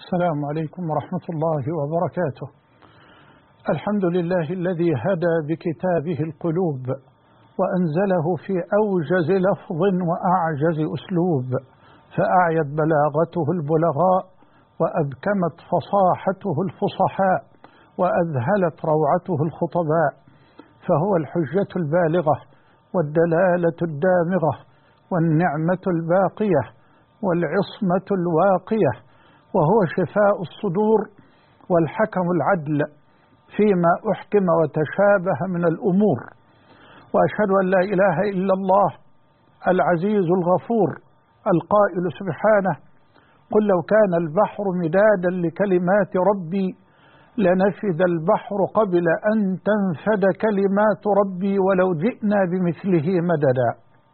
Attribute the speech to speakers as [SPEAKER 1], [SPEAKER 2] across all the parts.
[SPEAKER 1] السلام عليكم ورحمة الله وبركاته. الحمد لله الذي هدى بكتابه القلوب وأنزله في أوجز لفظ وأعجز أسلوب، فأعيت بلاغته البلغاء وأبكمت فصاحته الفصحاء وأذهلت روعته الخطباء، فهو الحجة البالغة والدلالة الدامغة والنعمة الباقية والعصمة الواقية، وهو شفاء الصدور والحكم العدل فيما أحكم وتشابه من الأمور. وأشهد أن لا إله إلا الله العزيز الغفور القائل سبحانه: قل لو كان البحر مدادا لكلمات ربي لنفد البحر قبل أن تنفد كلمات ربي ولو جئنا بمثله مددا.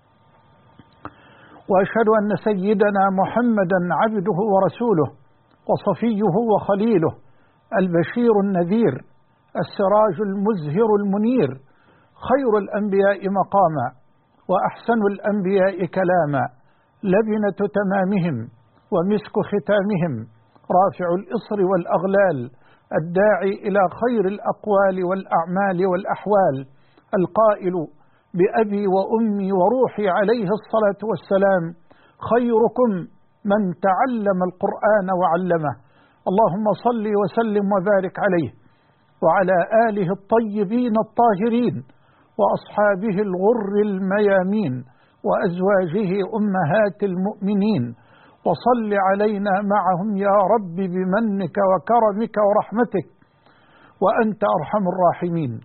[SPEAKER 1] وأشهد أن سيدنا محمدا عبده ورسوله وصفيه وخليله، البشير النذير، السراج المزهر المنير، خير الأنبياء مقاما وأحسن الأنبياء كلاما، لبنة تمامهم ومسك ختامهم، رافع الإصر والأغلال، الداعي إلى خير الأقوال والأعمال والأحوال، القائل بأبي وأمي وروحي عليه الصلاة والسلام: خيركم من تعلم القرآن وعلمه. اللهم صل وسلم وبارك عليه وعلى آله الطيبين الطاهرين وأصحابه الغر الميامين وأزواجه أمهات المؤمنين، وصل علينا معهم يا رب بمنك وكرمك ورحمتك وأنت أرحم الراحمين.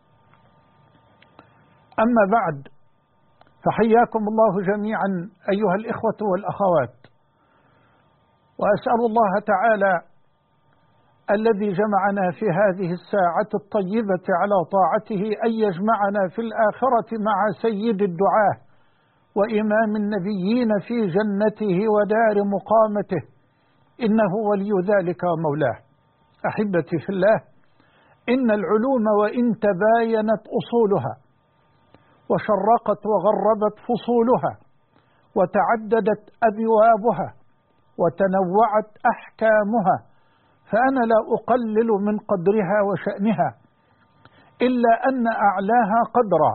[SPEAKER 1] أما بعد، فحياكم الله جميعا أيها الإخوة والأخوات، وأسأل الله تعالى الذي جمعنا في هذه الساعة الطيبة على طاعته أن يجمعنا في الآخرة مع سيد الدعاة وإمام النبيين في جنته ودار مقامته، إنه ولي ذلك ومولاه. أحبتي في الله، إن العلوم وإن تباينت أصولها وشرقت وغربت فصولها وتعددت أبوابها وتنوعت أحكامها، فأنا لا أقلل من قدرها وشأنها، إلا أن أعلاها قدرا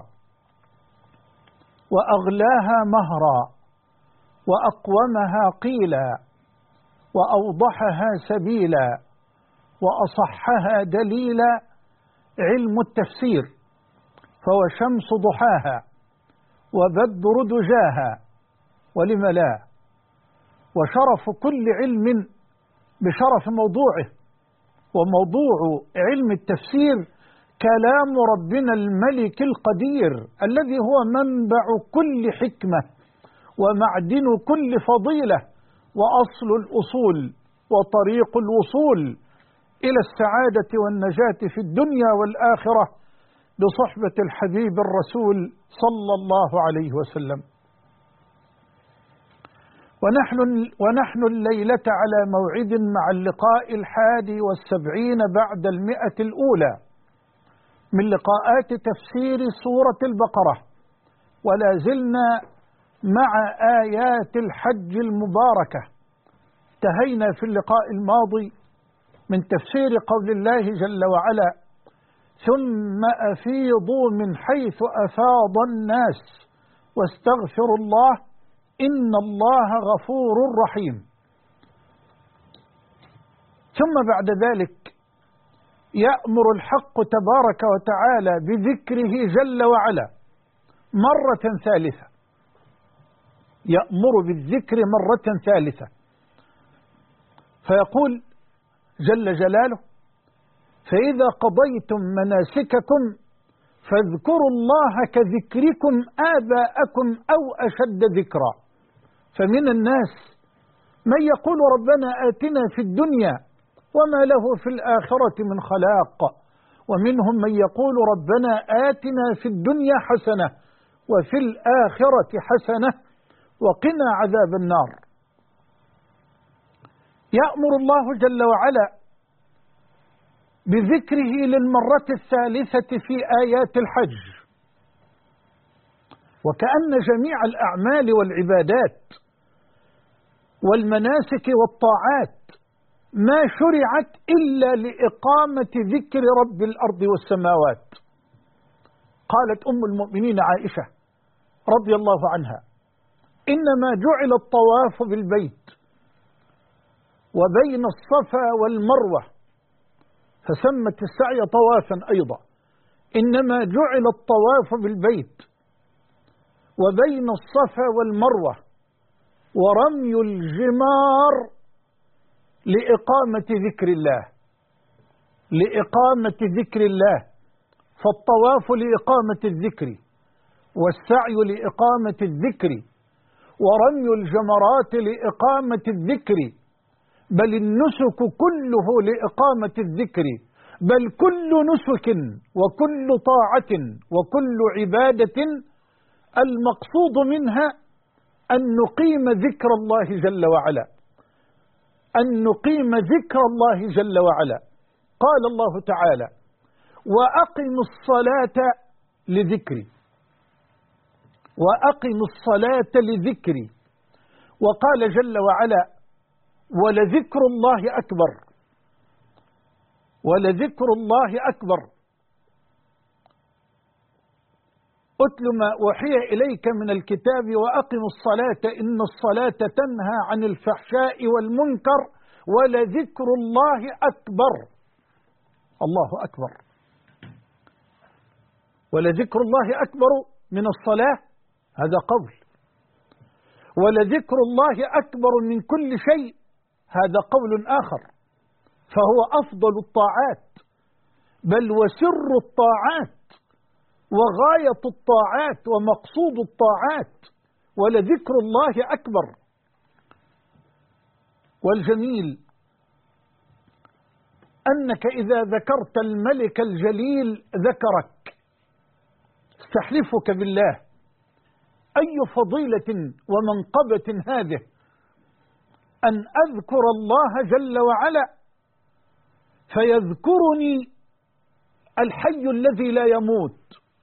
[SPEAKER 1] وأغلاها مهرا وأقومها قيلا وأوضحها سبيلا وأصحها دليلا علم التفسير، فهو شمس ضحاها وبدر دجاها، ولم لا؟ وشرف كل علم بشرف موضوعه، وموضوع علم التفسير كلام ربنا الملك القدير الذي هو منبع كل حكمة ومعدن كل فضيلة وأصل الأصول وطريق الوصول إلى السعادة والنجاة في الدنيا والآخرة بصحبة الحبيب الرسول صلى الله عليه وسلم. ونحن الليلة على موعد مع اللقاء 71 بعد 100 الأولى من لقاءات تفسير سورة البقرة، ولا زلنا مع آيات الحج المباركة. انتهينا في اللقاء الماضي من تفسير قول الله جل وعلا: ثم أفيضوا من حيث أفاض الناس واستغفروا الله إن الله غفور رحيم. ثم بعد ذلك يأمر الحق تبارك وتعالى بذكره جل وعلا مرة ثالثة، يأمر بالذكر مرة ثالثة، فيقول جل جلاله: فإذا قضيتم مناسككم فاذكروا الله كذكركم آباءكم أو أشد ذكرا. فمن الناس من يقول ربنا آتنا في الدنيا وما له في الآخرة من خلاق، ومنهم من يقول ربنا آتنا في الدنيا حسنة وفي الآخرة حسنة وقنا عذاب النار. يأمر الله جل وعلا بذكره للمرة الثالثة في آيات الحج، وكأن جميع الأعمال والعبادات والمناسك والطاعات ما شرعت إلا لإقامة ذكر رب الأرض والسماوات. قالت أم المؤمنين عائشة رضي الله عنها: إنما جعل الطواف بالبيت وبين الصفا والمروة، فسمت السعي طوافا أيضا، إنما جعل الطواف بالبيت وبين الصفا والمروة ورمي الجمار لإقامة ذكر الله، لإقامة ذكر الله. فالطواف لإقامة الذكر، والسعي لإقامة الذكر، ورمي الجمرات لإقامة الذكر، بل النسك كله لإقامة الذكر، بل كل نسك وكل طاعة وكل عبادة المقصود منها أن نقيم ذكر الله جل وعلا، أن نقيم ذكر الله جل وعلا. قال الله تعالى: وأقم الصلاة لذكري، وأقم الصلاة لذكري. وقال جل وعلا: ولذكر الله أكبر، ولذكر الله أكبر. أتل ما أوحي إليك من الكتاب وأقم الصلاة إن الصلاة تنهى عن الفحشاء والمنكر ولذكر الله أكبر. الله أكبر. ولذكر الله أكبر من الصلاة، هذا قول. ولذكر الله أكبر من كل شيء، هذا قول آخر. فهو أفضل الطاعات، بل وسر الطاعات وغاية الطاعات ومقصود الطاعات. ولذكر الله أكبر. والجميل أنك إذا ذكرت الملك الجليل ذكرك. استحلفك بالله، أي فضيلة ومنقبة هذه أن أذكر الله جل وعلا فيذكرني الحي الذي لا يموت.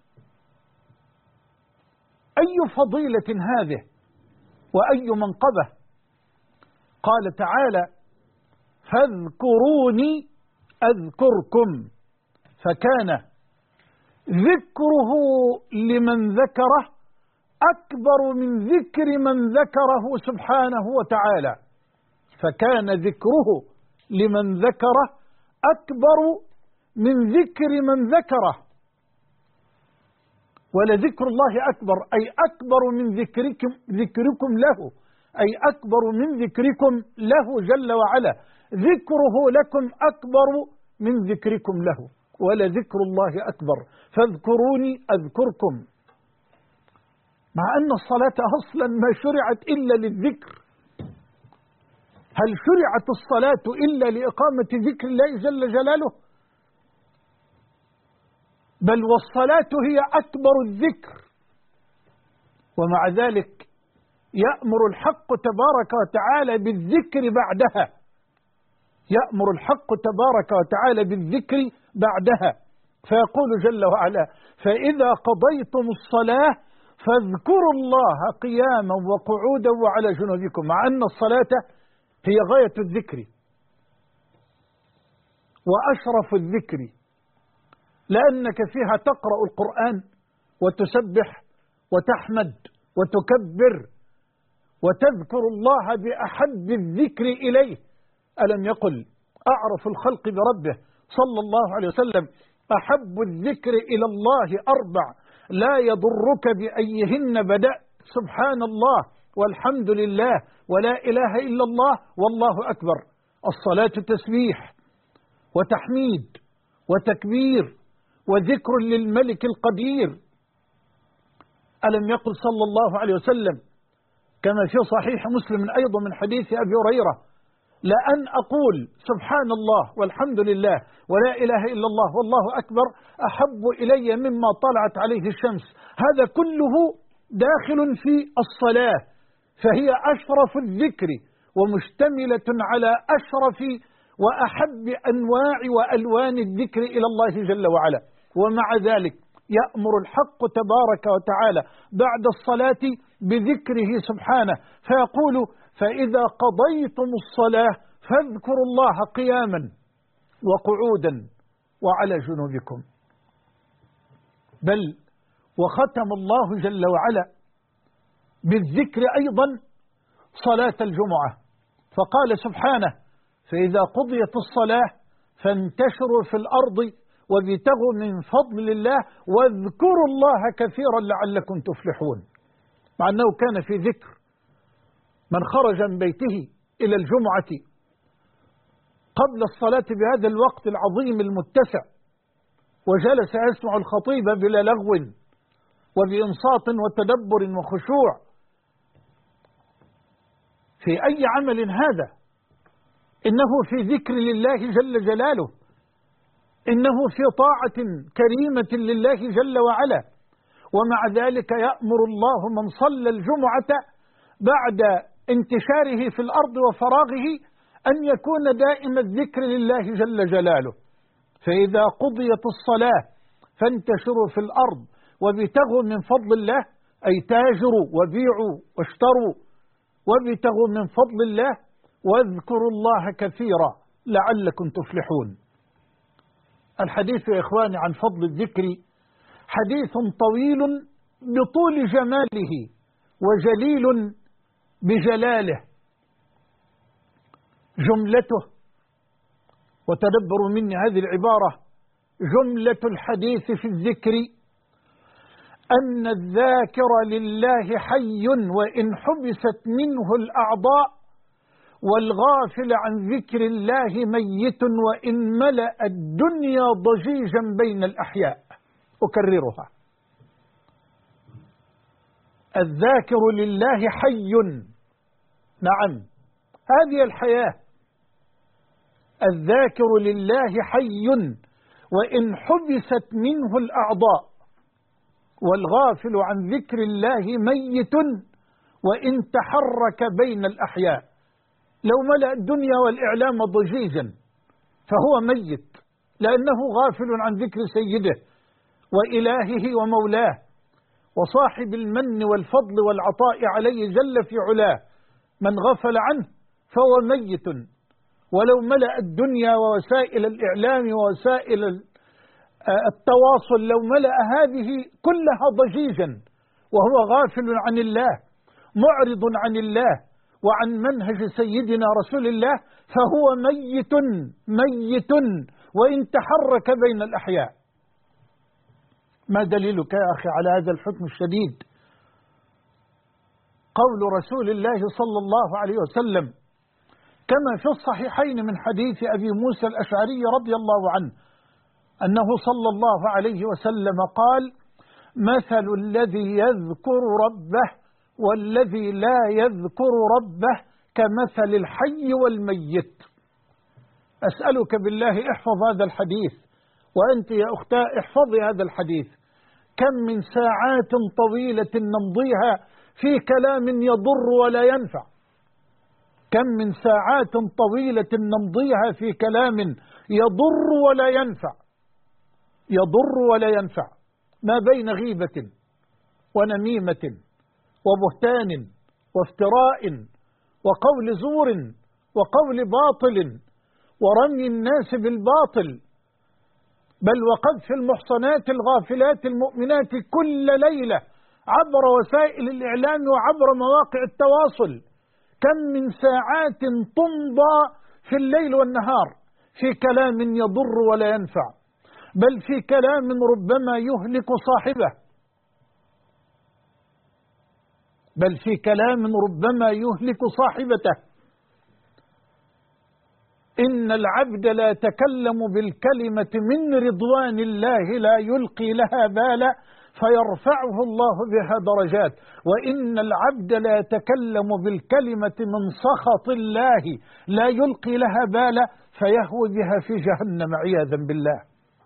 [SPEAKER 1] أي فضيلة هذه وأي منقبة. قال تعالى: فاذكروني أذكركم. فكان ذكره لمن ذكره أكبر من ذكر من ذكره سبحانه وتعالى. فكان ذكره لمن ذكره أكبر من ذكر من ذكره. ولذكر الله أكبر، أي أكبر من ذكركم له، أي أكبر من ذكركم له جل وعلا. ذكره لكم أكبر من ذكركم له. ولذكر الله أكبر. فاذكروني أذكركم. مع أن الصلاة أصلا ما شرعت إلا للذكر. هل شرعت الصلاة إلا لإقامة ذكر الله جل جلاله؟ بل والصلاة هي أكبر الذكر. ومع ذلك يأمر الحق تبارك وتعالى بالذكر بعدها، يأمر الحق تبارك وتعالى بالذكر بعدها. فيقول جل وعلا: فإذا قضيتم الصلاة فاذكروا الله قياما وقعودا وعلى جنوبكم. مع أن الصلاة هي غاية الذكر وأشرف الذكر، لأنك فيها تقرأ القرآن وتسبح وتحمد وتكبر وتذكر الله بأحب الذكر إليه. ألم يقل أعرف الخلق بربه صلى الله عليه وسلم: أحب الذكر إلى الله أربع لا يضرك بأيهن بدأت، سبحان الله والحمد لله ولا إله إلا الله والله أكبر. الصلاة تسبيح وتحميد وتكبير وذكر للملك القدير. ألم يقل صلى الله عليه وسلم كما في صحيح مسلم أيضا من حديث أبي هريرة: لأن أقول سبحان الله والحمد لله ولا إله إلا الله والله أكبر أحب إلي مما طلعت عليه الشمس. هذا كله داخل في الصلاة، فهي أشرف الذكر ومشتملة على أشرف وأحب أنواع وألوان الذكر إلى الله جل وعلا. ومع ذلك يأمر الحق تبارك وتعالى بعد الصلاة بذكره سبحانه، فيقول: فإذا قضيتم الصلاة فاذكروا الله قياما وقعودا وعلى جنوبكم. بل وختم الله جل وعلا بالذكر أيضا صلاة الجمعة، فقال سبحانه: فإذا قضيت الصلاة فانتشروا في الأرض وابتغوا من فضل الله واذكروا الله كثيرا لعلكم تفلحون. مع أنه كان في ذكر من خرج من بيته إلى الجمعة قبل الصلاة بهذا الوقت العظيم المتسع وجلس يسمع الخطيب بلا لغو وبإنصات وتدبر وخشوع، في أي عمل هذا؟ إنه في ذكر لله جل جلاله، إنه في طاعة كريمة لله جل وعلا. ومع ذلك يأمر الله من صلى الجمعة بعد انتشاره في الأرض وفراغه أن يكون دائم الذكر لله جل جلاله. فإذا قضيت الصلاة فانتشروا في الأرض وابتغوا من فضل الله، أي تاجروا وبيعوا واشتروا وابتغوا من فضل الله واذكروا الله كثيرا لعلكم تفلحون. الحديث يا إخواني عن فضل الذكر حديث طويل بطول جماله وجليل بجلاله. جملته، وتدبروا مني هذه العبارة، جملة الحديث في الذكر أن الذاكر لله حي وإن حبست منه الأعضاء، والغافل عن ذكر الله ميت وإن ملأ الدنيا ضجيجا بين الأحياء. أكررها: الذاكر لله حي، نعم هذه الحياة. الذاكر لله حي وإن حبست منه الأعضاء، والغافل عن ذكر الله ميت وإن تحرك بين الأحياء. لو ملأ الدنيا والإعلام ضجيجا فهو ميت، لأنه غافل عن ذكر سيده وإلهه ومولاه وصاحب المن والفضل والعطاء عليه جل في علاه. من غفل عنه فهو ميت. ولو ملأ الدنيا ووسائل الإعلام ووسائل التواصل، لو ملأ هذه كلها ضجيجا وهو غافل عن الله معرض عن الله وعن منهج سيدنا رسول الله، فهو ميت ميت وإن تحرك بين الأحياء. ما دليلك يا أخي على هذا الحكم الشديد؟ قول رسول الله صلى الله عليه وسلم كما في الصحيحين من حديث أبي موسى الأشعري رضي الله عنه أنه صلى الله عليه وسلم قال: مثل الذي يذكر ربه والذي لا يذكر ربه كمثل الحي والميت. أسألك بالله احفظ هذا الحديث، وأنت يا أختاه احفظي هذا الحديث. كم من ساعات طويلة نمضيها في كلام يضر ولا ينفع، كم من ساعات طويلة نمضيها في كلام يضر ولا ينفع، يضر ولا ينفع، ما بين غيبة ونميمة وبهتان وافتراء وقول زور وقول باطل ورمي الناس بالباطل، بل وقذف المحصنات الغافلات المؤمنات كل ليلة عبر وسائل الإعلام وعبر مواقع التواصل. كم من ساعات تمضى في الليل والنهار في كلام يضر ولا ينفع، بل في كلام ربما يهلك صاحبه، بل في كلام ربما يهلك صاحبته. إن العبد لا يتكلم بالكلمة من رضوان الله لا يلقي لها بالا فيرفعه الله بها درجات، وإن العبد لا يتكلم بالكلمة من سخط الله لا يلقي لها بالا فيهوي بها في جهنم عياذا بالله.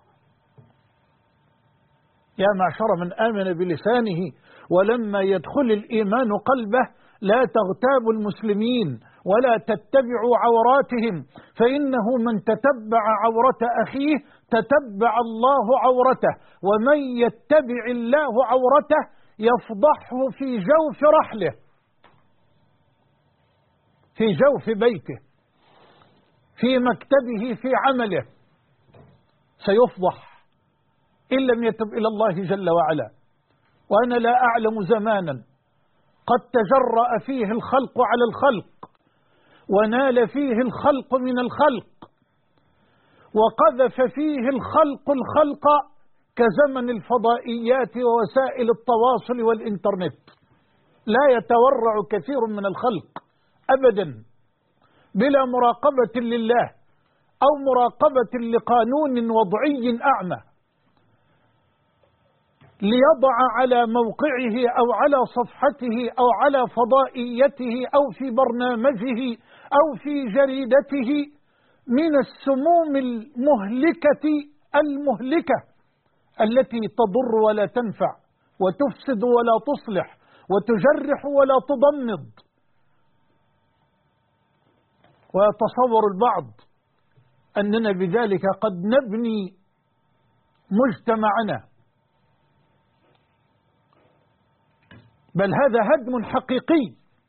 [SPEAKER 1] يا معشر من آمن بلسانه ولما يدخل الإيمان قلبه لا تغتابوا المسلمين ولا تتبعوا عوراتهم، فإنه من تتبع عورة أخيه تتبع الله عورته، ومن يتبع الله عورته يفضحه في جوف رحله، في جوف بيته. في مكتبه في عمله سيفضح إن لم يتب إلى الله جل وعلا. وأنا لا أعلم زمانا قد تجرأ فيه الخلق على الخلق ونال فيه الخلق من الخلق وقذف فيه الخلق كزمن الفضائيات ووسائل التواصل والإنترنت. لا يتورع كثير من الخلق أبدا بلا مراقبة لله أو مراقبة لقانون وضعي أعمى ليضع على موقعه أو على صفحته أو على فضائيته أو في برنامجه أو في جريدته من السموم المهلكة التي تضر ولا تنفع وتفسد ولا تصلح وتجرح ولا تضمد. ويتصور البعض أننا بذلك قد نبني مجتمعنا، بل هذا هدم حقيقي.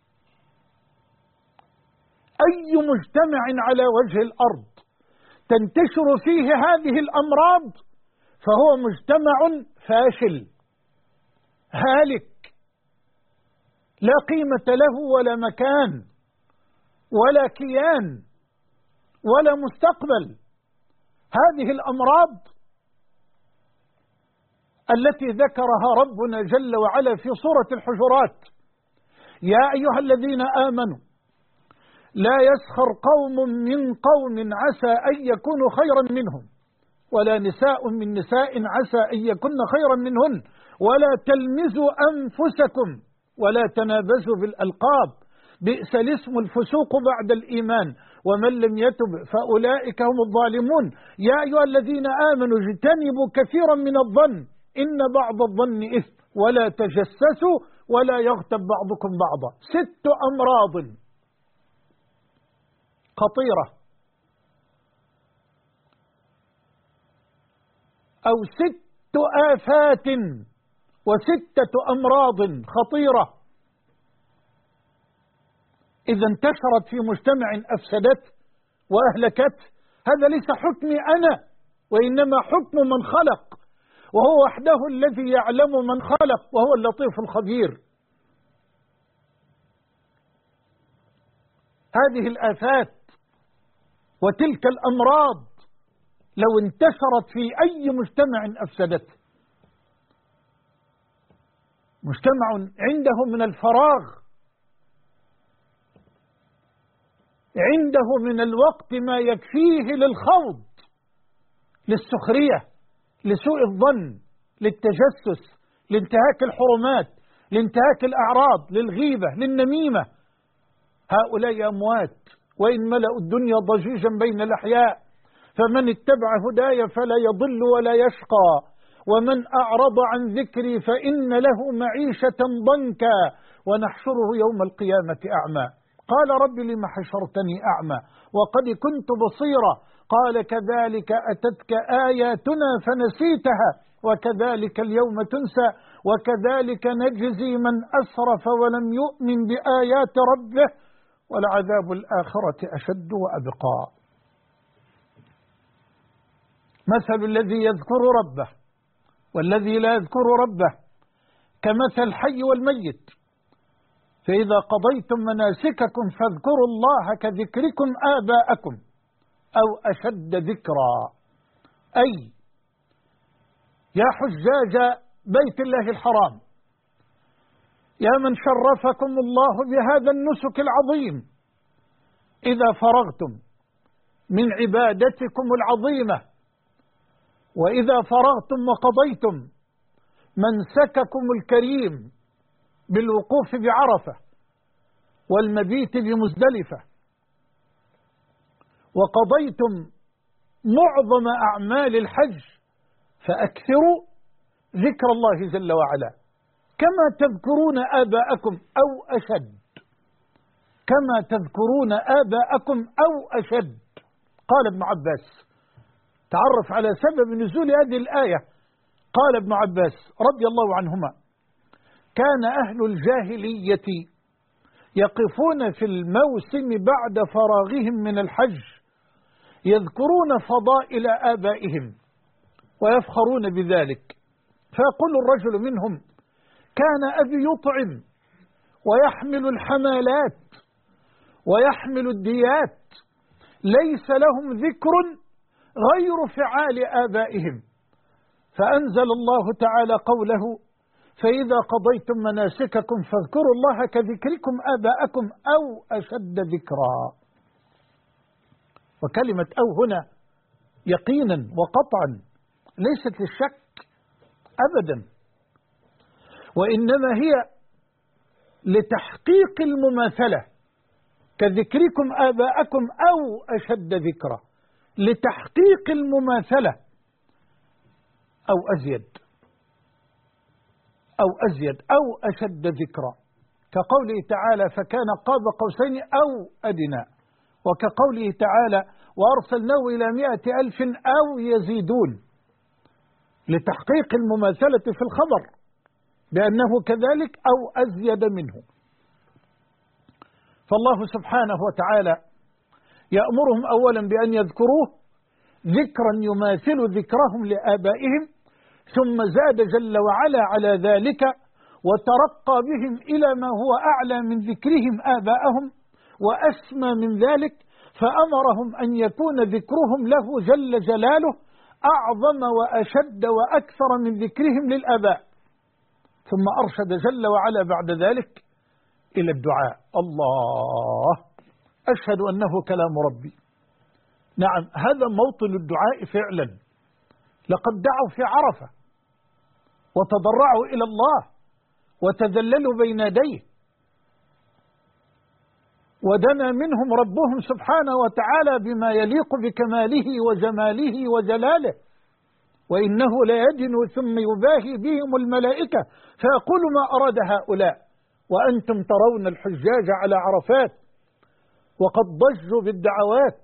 [SPEAKER 1] أي مجتمع على وجه الأرض تنتشر فيه هذه الأمراض فهو مجتمع فاشل هالك لا قيمة له ولا مكان ولا كيان ولا مستقبل. هذه الأمراض التي ذكرها ربنا جل وعلا في سورة الحجرات: يا أيها الذين آمنوا لا يسخر قوم من قوم عسى أن يكونوا خيرا منهم ولا نساء من نساء عسى أن يكن خيرا منهن ولا تلمزوا أنفسكم ولا تنابزوا بالألقاب بئس الاسم الفسوق بعد الإيمان ومن لم يتب فأولئك هم الظالمون. يا أيها الذين آمنوا اجتنبوا كثيرا من الظن إن بعض الظن إثم ولا تجسسوا ولا يغتب بعضكم بعضا. 6 أمراض خطيرة أو 6 آفات و6 أمراض خطيرة إذا انتشرت في مجتمع أفسدت وأهلكت. هذا ليس حكمي أنا وإنما حكم من خلق، وهو وحده الذي يعلم من خلق وهو اللطيف الخبير. هذه الآفات وتلك الأمراض لو انتشرت في أي مجتمع أفسدت. مجتمع عنده من الفراغ، عنده من الوقت ما يكفيه للخوض، للسخرية، لسوء الظن، للتجسس، لانتهاك الحرمات، لانتهاك الأعراض، للغيبة، للنميمة. هؤلاء أموات وإن ملأوا الدنيا ضجيجا بين الأحياء، فمن اتبع هداي فلا يضل ولا يشقى ومن أعرض عن ذكري فإن له معيشة ضنكا ونحشره يوم القيامة أعمى. قال رب لم حشرتني أعمى وقد كنت بصيرا قال كذلك أتتك آياتنا فنسيتها وكذلك اليوم تنسى وكذلك نجزي من أسرف ولم يؤمن بآيات ربه ولعذاب الآخرة أشد وأبقى. مثل الذي يذكر ربه والذي لا يذكر ربه كمثل الحي والميت، فإذا قضيتم مناسككم فاذكروا الله كذكركم آباءكم أو أشد ذكرا. أي يا حجاج بيت الله الحرام، يا من شرفكم الله بهذا النسك العظيم، إذا فرغتم من عبادتكم العظيمة وإذا فرغتم وقضيتم منسككم الكريم بالوقوف بعرفة والمبيت بمزدلفة وقضيتم معظم أعمال الحج فأكثروا ذكر الله جل وعلا كما تذكرون آباءكم أو أشد، كما تذكرون آباءكم أو أشد. قال ابن عباس، تعرف على سبب نزول هذه الآية، قال ابن عباس رضي الله عنهما: كان أهل الجاهلية يقفون في الموسم بعد فراغهم من الحج يذكرون فضائل آبائهم ويفخرون بذلك، فيقول الرجل منهم: كان أبي يطعم ويحمل الحمالات ويحمل الديات، ليس لهم ذكر غير فعال آبائهم. فأنزل الله تعالى قوله: فإذا قضيتم مناسككم فاذكروا الله كذكركم آباءكم أو أشد ذكرا. وكلمة أو هنا يقينا وقطعا ليست للشك أبدا، وإنما هي لتحقيق المماثلة، كذكركم آباءكم أو أشد ذكرا، لتحقيق المماثلة، أو أزيد أو أشد ذكرا، كقوله تعالى: فكان قاب قوسين أو أدنى، وكقوله تعالى: وأرسلناه إلى 100,000 أو يزيدون، لتحقيق المماثلة في الخبر بأنه كذلك أو أزيد منه. فالله سبحانه وتعالى يأمرهم أولا بأن يذكروه ذكرا يماثل ذكرهم لآبائهم، ثم زاد جل وعلا على ذلك وترقى بهم إلى ما هو أعلى من ذكرهم آباءهم وأسمى من ذلك، فأمرهم أن يكون ذكرهم له جل جلاله أعظم وأشد وأكثر من ذكرهم للآباء. ثم أرشد جل وعلا بعد ذلك إلى الدعاء. الله، أشهد أنه كلام ربي. نعم، هذا موطن الدعاء فعلا. لقد دعوا في عرفة وتضرعوا إلى الله وتذللوا بين يديه، ودنا منهم ربهم سبحانه وتعالى بما يليق بكماله وجماله وجلاله، وإنه ليدن ثم يباهي بهم الملائكة فيقول: ما أراد هؤلاء وأنتم ترون الحجاج على عرفات وقد ضجوا بالدعوات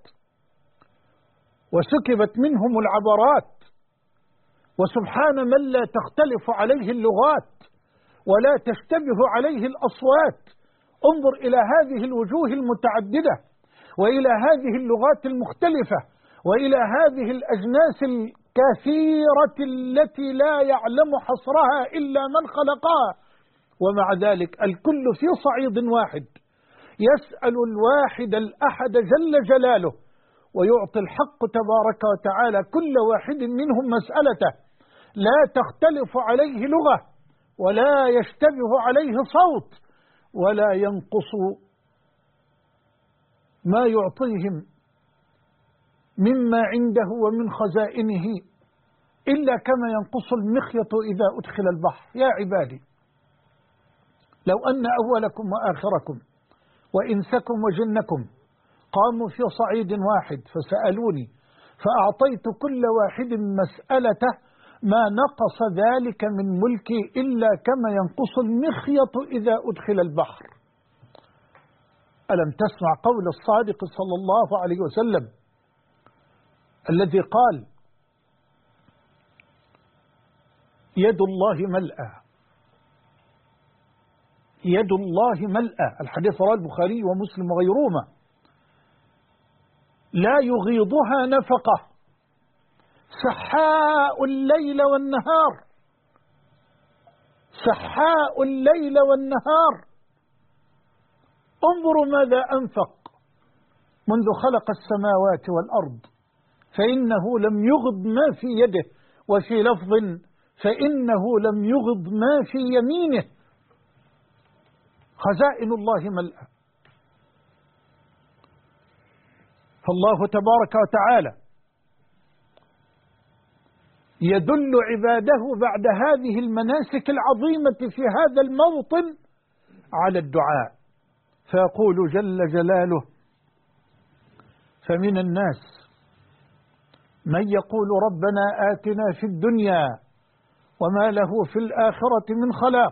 [SPEAKER 1] وسكبت منهم العبرات، وسبحان من لا تختلف عليه اللغات ولا تشتبه عليه الأصوات. انظر إلى هذه الوجوه المتعددة، وإلى هذه اللغات المختلفة، وإلى هذه الأجناس الكثيرة التي لا يعلم حصرها إلا من خلقها، ومع ذلك الكل في صعيد واحد يسأل الواحد الأحد جل جلاله، ويعطي الحق تبارك وتعالى كل واحد منهم مسألته، لا تختلف عليه لغة ولا يشتبه عليه صوت ولا ينقص ما يعطيهم مما عنده ومن خزائنه إلا كما ينقص المخيط إذا أدخل البحر. يا عبادي، لو أن أولكم وآخركم وإنسكم وجنكم قاموا في صعيد واحد فسألوني فأعطيت كل واحد مسألته ما نقص ذلك من ملكي إلا كما ينقص المخيط إذا أدخل البحر. ألم تسمع قول الصادق صلى الله عليه وسلم الذي قال: يد الله ملأى، يد الله ملأى، الحديث رواه البخاري ومسلم وغيرهما، لا يغيضها نفقة، سحاء الليل والنهار، سحاء الليل والنهار. انظروا ماذا أنفق منذ خلق السماوات والأرض، فإنه لم يغض ما في يده، وفي لفظ فإنه لم يغض ما في يمينه. خزائن الله ملأى. فالله تبارك وتعالى يدل عباده بعد هذه المناسك العظيمة في هذا الموطن على الدعاء، فيقول جل جلاله: فمن الناس من يقول ربنا آتنا في الدنيا وما له في الآخرة من خلاق،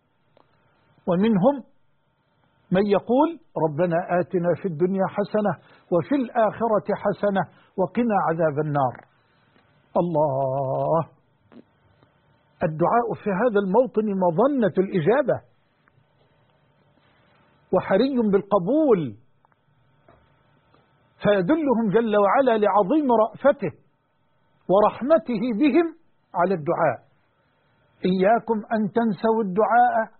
[SPEAKER 1] ومنهم من يقول ربنا آتنا في الدنيا حسنة وفي الآخرة حسنة وقنا عذاب النار. الله، الدعاء في هذا الموطن مظنة الإجابة وحري بالقبول، فيدلهم جل وعلا لعظيم رأفته ورحمته بهم على الدعاء. إياكم أن تنسوا الدعاء،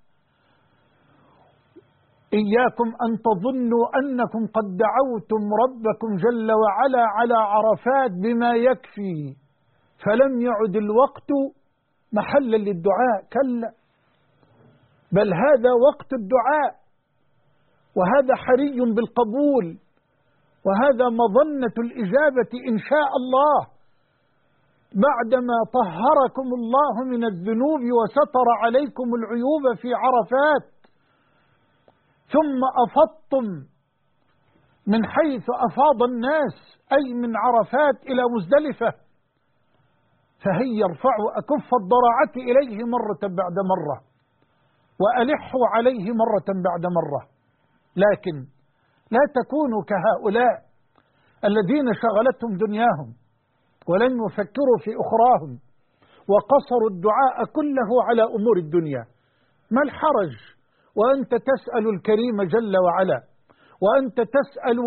[SPEAKER 1] إياكم أن تظنوا أنكم قد دعوتم ربكم جل وعلا على عرفات بما يكفي فلم يعد الوقت محلا للدعاء. كلا، بل هذا وقت الدعاء، وهذا حري بالقبول، وهذا مظنة الإجابة إن شاء الله بعدما طهركم الله من الذنوب وستر عليكم العيوب في عرفات، ثم أفضتم من حيث أفاض الناس أي من عرفات إلى مزدلفة، فهي ارفعوا أكف الضراعة إليه مرة بعد مرة وألحوا عليه مرة بعد مرة. لكن لا تكونوا كهؤلاء الذين شغلتهم دنياهم ولم يفكروا في أخراهم وقصروا الدعاء كله على أمور الدنيا. ما الحرج وأنت تسأل الكريم جل وعلا، وأنت تسأل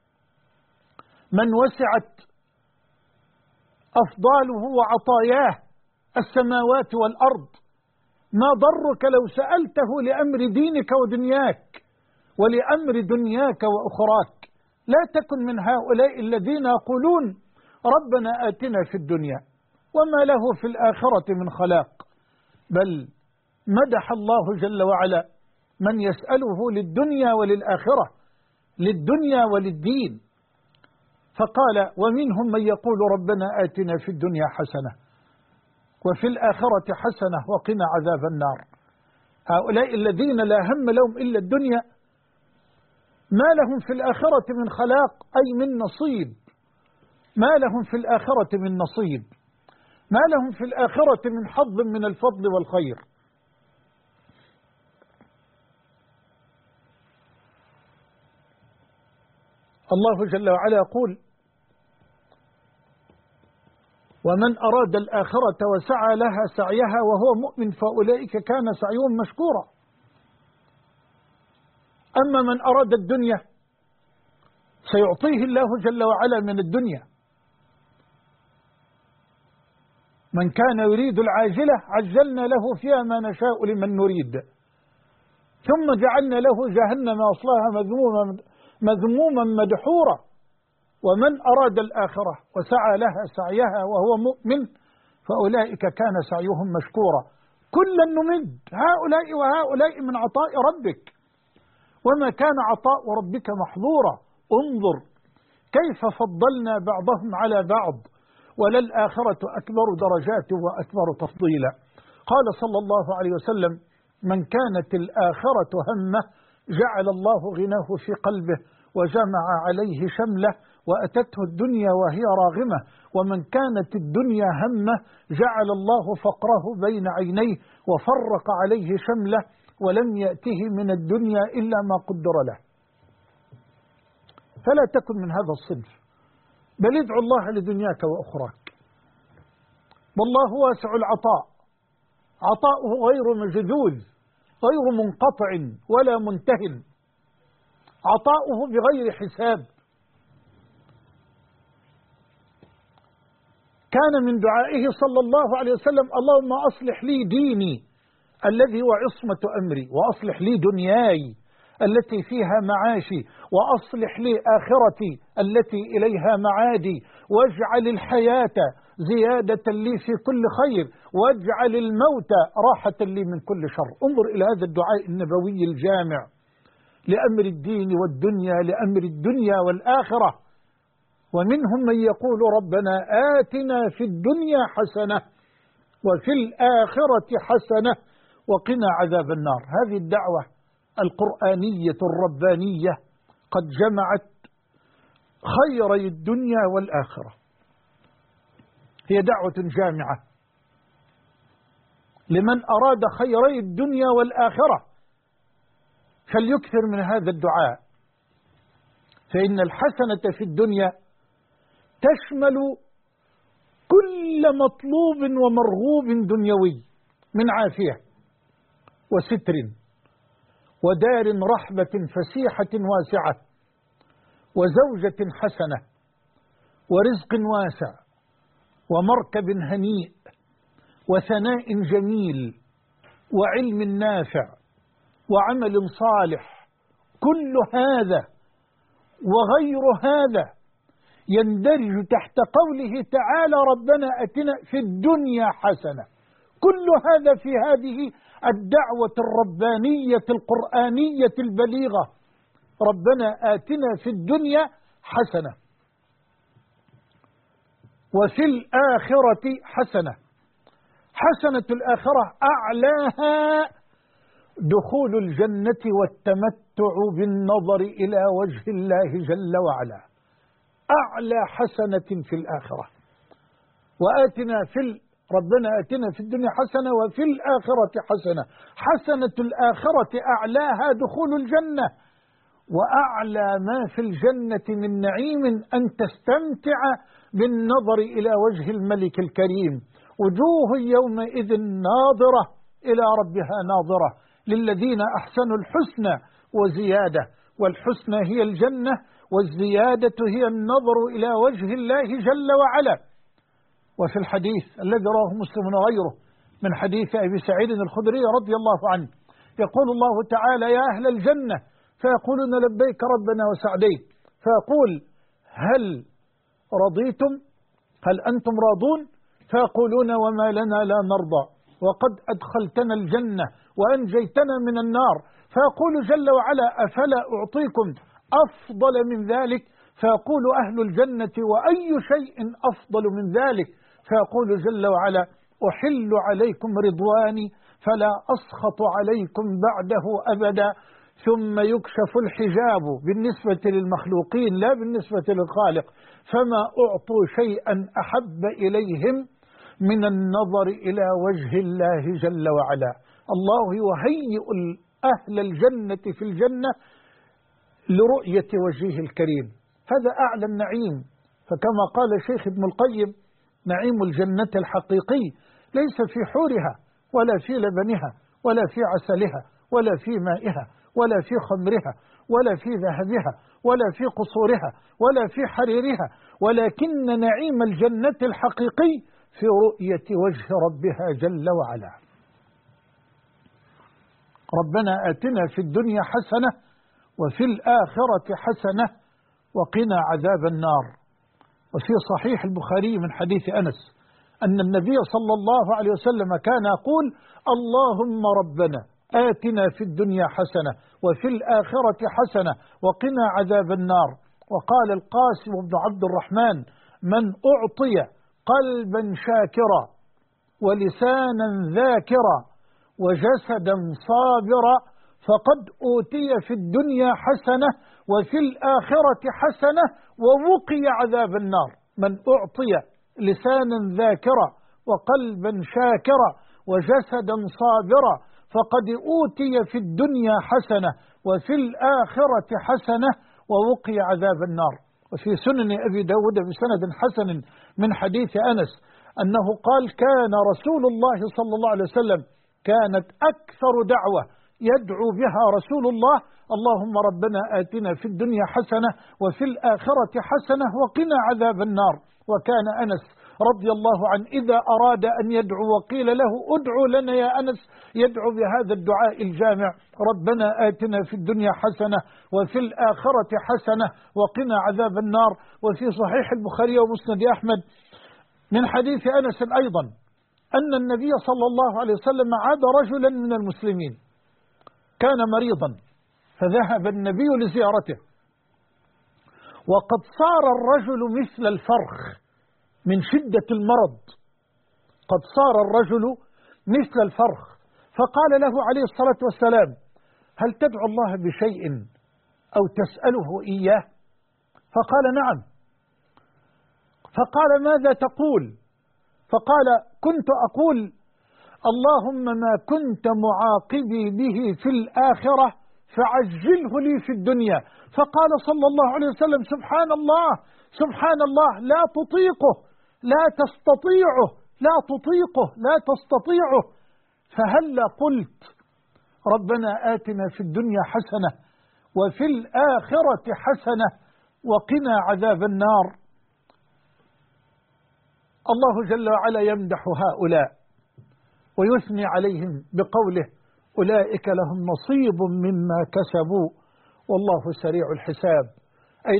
[SPEAKER 1] من وسعت أفضاله وعطاياه السماوات والأرض؟ ما ضرك لو سألته لأمر دينك ودنياك ولأمر دنياك وأخراك. لا تكن من هؤلاء الذين يقولون ربنا آتنا في الدنيا وما له في الآخرة من خلاق، بل مدح الله جل وعلا من يسأله للدنيا وللآخرة، للدنيا وللدين، فقال ومنهم من يقول ربنا آتنا في الدنيا حسنة وفي الآخرة حسنة وقنا عذاب النار. هؤلاء الذين لا هم لهم إلا الدنيا ما لهم في الآخرة من خلاق، أي من نصيب، ما لهم في الآخرة من نصيب، ما لهم في الآخرة من حظ من الفضل والخير. الله جل وعلا يقول ومن أراد الآخرة وسعى لها سعيها وهو مؤمن فأولئك كان سعيهم مشكورا. أما من أراد الدنيا سيعطيه الله جل وعلا من الدنيا. من كان يريد العاجلة عجلنا له فيها ما نشاء لمن نريد ثم جعلنا له جهنم يصلاها مذموما مدحورا. ومن أراد الآخرة وسعى لها سعيها وهو مؤمن فأولئك كان سعيهم مشكورا. كلا نمد هؤلاء وهؤلاء من عطاء ربك وما كان عطاء ربك محظورا. انظر كيف فضلنا بعضهم على بعض وللآخرة أكبر درجات وأكبر تفضيلا. قال صلى الله عليه وسلم من كانت الآخرة همه جعل الله غناه في قلبه وجمع عليه شمله وأتته الدنيا وهي راغمة، ومن كانت الدنيا همه جعل الله فقره بين عينيه وفرق عليه شمله ولم يأته من الدنيا إلا ما قدر له. فلا تكن من هذا الصنف، بل ادعو الله لدنياك وأخراك. والله واسع العطاء، عطاؤه غير مجذوذ غير منقطع ولا منتهٍ، عطاؤه بغير حساب. كان من دعائه صلى الله عليه وسلم اللهم أصلح لي ديني الذي هو عصمة أمري، وأصلح لي دنياي التي فيها معاشي، وأصلح لي آخرتي التي إليها معادي، واجعل الحياة زيادة لي في كل خير، واجعل الموت راحة لي من كل شر. انظر إلى هذا الدعاء النبوي الجامع لأمر الدين والدنيا، لأمر الدنيا والآخرة. ومنهم من يقول ربنا آتنا في الدنيا حسنة وفي الآخرة حسنة وقنا عذاب النار. هذه الدعوة القرآنية الربانية قد جمعت خيري الدنيا والآخرة، هي دعوة جامعة لمن أراد خيري الدنيا والآخرة فليكثر من هذا الدعاء، فإن الحسنة في الدنيا تشمل كل مطلوب ومرغوب دنيوي من عافية وستر ودار رحبة فسيحة واسعة وزوجة حسنة ورزق واسع ومركب هنيء وثناء جميل وعلم نافع وعمل صالح. كل هذا وغير هذا يندرج تحت قوله تعالى ربنا أتنا في الدنيا حسنة. كل هذا في هذه الدعوة الربانية القرآنية البليغة، ربنا آتنا في الدنيا حسنة وفي الآخرة حسنة. حسنة الآخرة أعلاها دخول الجنة والتمتع بالنظر إلى وجه الله جل وعلا، أعلى حسنة في الآخرة. ربنا آتنا في الدنيا حسنة وفي الآخرة حسنة. حسنة الآخرة أعلاها دخول الجنة، وأعلى ما في الجنة من نعيم أن تستمتع بالنظر إلى وجه الملك الكريم. وجوه يومئذ ناظرة إلى ربها ناظرة، للذين أحسنوا الحسنى وزيادة، والحسنى هي الجنة والزيادة هي النظر إلى وجه الله جل وعلا. وفي الحديث الذي رواه مسلم وغيره من حديث أبي سعيد الخدري رضي الله عنه يقول الله تعالى يا أهل الجنة، فيقولون لبيك ربنا وسعديك، فيقول هل رضيتم؟ هل أنتم راضون؟ فيقولون وما لنا لا نرضى وقد أدخلتنا الجنة وأنجيتنا من النار. فيقول جل وعلا أفلا أعطيكم أفضل من ذلك؟ فيقول أهل الجنة وأي شيء أفضل من ذلك؟ فيقول جل وعلا أحل عليكم رضواني فلا أسخط عليكم بعده أبدا. ثم يكشف الحجاب بالنسبة للمخلوقين لا بالنسبة للخالق، فما أعطوا شيئا أحب إليهم من النظر إلى وجه الله جل وعلا. الله يهيئ أهل الجنة في الجنة لرؤية وجهه الكريم، هذا أعلى النعيم. فكما قال الشيخ ابن القيم نعيم الجنة الحقيقي ليس في حورها ولا في لبنها ولا في عسلها ولا في مائها ولا في خمرها ولا في ذهبها ولا في قصورها ولا في حريرها، ولكن نعيم الجنة الحقيقي في رؤية وجه ربها جل وعلا. ربنا آتنا في الدنيا حسنة وفي الآخرة حسنة وقنا عذاب النار. وفي صحيح البخاري من حديث أنس أن النبي صلى الله عليه وسلم كان يقول اللهم ربنا آتنا في الدنيا حسنة وفي الآخرة حسنة وقنا عذاب النار. وقال القاسم بن عبد الرحمن من أعطي قلبا شاكرا ولسانا ذاكرا وجسدا صابرا فقد أوتي في الدنيا حسنة وفي الآخرة حسنة ووقي عذاب النار. من أعطي لسانا ذاكرا وقلبا شاكرا وجسدا صابرا فقد أوتي في الدنيا حسنة وفي الآخرة حسنة ووقي عذاب النار. وفي سنن أبي داود بسند حسن من حديث أنس أنه قال كان رسول الله صلى الله عليه وسلم كانت أكثر دعوة يدعو بها رسول الله اللهم ربنا آتنا في الدنيا حسنة وفي الآخرة حسنة وقنا عذاب النار. وكان أنس رضي الله عنه إذا أراد أن يدعو وقيل له ادعو لنا يا أنس يدعو بهذا الدعاء الجامع ربنا آتنا في الدنيا حسنة وفي الآخرة حسنة وقنا عذاب النار. وفي صحيح البخاري ومسند أحمد من حديث أنس أيضا أن النبي صلى الله عليه وسلم عاد رجلا من المسلمين كان مريضا فذهب النبي لزيارته وقد صار الرجل مثل الفرخ من شدة المرض، قد صار الرجل مثل الفرخ. فقال له عليه الصلاة والسلام هل تدعو الله بشيء أو تسأله إياه؟ فقال نعم. فقال ماذا تقول؟ فقال كنت أقول اللهم ما كنت معاقبي به في الآخرة فعجله لي في الدنيا. فقال صلى الله عليه وسلم سبحان الله سبحان الله لا تطيقه لا تستطيعه لا تطيقه لا تستطيعه. فهلا قلت ربنا آتنا في الدنيا حسنة وفي الآخرة حسنة وقنا عذاب النار. الله جل وعلا يمدح هؤلاء ويثني عليهم بقوله أولئك لهم نصيب مما كسبوا والله سريع الحساب، أي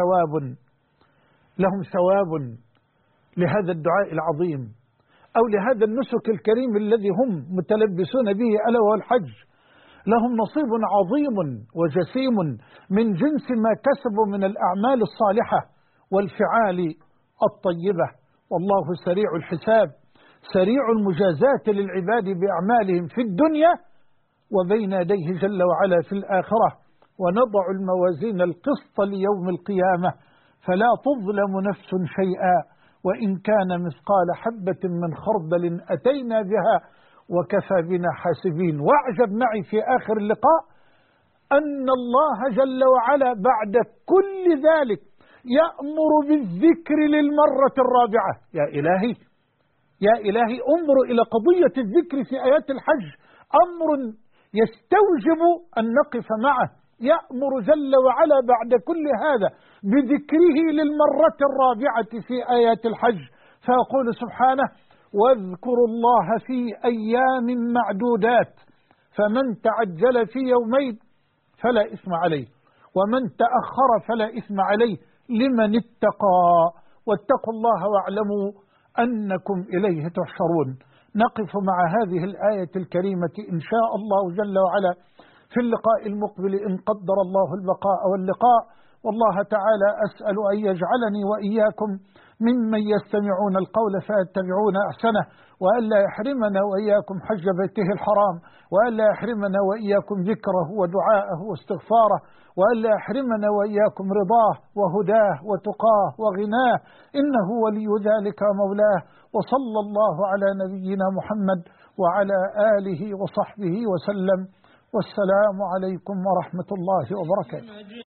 [SPEAKER 1] لهم ثواب لهذا الدعاء العظيم أو لهذا النسك الكريم الذي هم متلبسون به ألا وهو الحج. لهم نصيب عظيم وجسيم من جنس ما كسبوا من الأعمال الصالحة والفعال الطيبة، والله سريع الحساب سريع المجازات للعباد بأعمالهم في الدنيا وبين يديه جل وعلا في الآخرة. ونضع الموازين القسط ليوم القيامة فلا تظلم نفس شيئا وإن كان مثقال حبة من خردل أتينا بها وكفى بنا حاسبين. واعجب معي في آخر اللقاء أن الله جل وعلا بعد كل ذلك يأمر بالذكر للمرة الرابعة. يا إلهي انظروا إلى قضية الذكر في آيات الحج، أمر يستوجب أن نقف معه. يأمر جل وعلا بعد كل هذا بذكره للمرة الرابعة في آيات الحج، فيقول سبحانه واذكروا الله في أيام معدودات فمن تعجل في يومين فلا إثم عليه ومن تأخر فلا إثم عليه لمن اتقى واتقوا الله واعلموا أنكم إليه تحشرون. نقف مع هذه الآية الكريمة إن شاء الله جل وعلا في اللقاء المقبل إن قدر الله البقاء واللقاء. والله تعالى أسأل أن يجعلني وإياكم ممن يستمعون القول فيتبعون أحسنه، وألا يحرمنا وإياكم حج بيته الحرام، وألا يحرمنا وإياكم ذكره ودعاءه واستغفاره، وألا يحرمنا وإياكم رضاه وهداه وتقاه وغناه، إنه ولي ذلك مولاه. وصلى الله على نبينا محمد وعلى آله وصحبه وسلم، والسلام عليكم ورحمة الله وبركاته.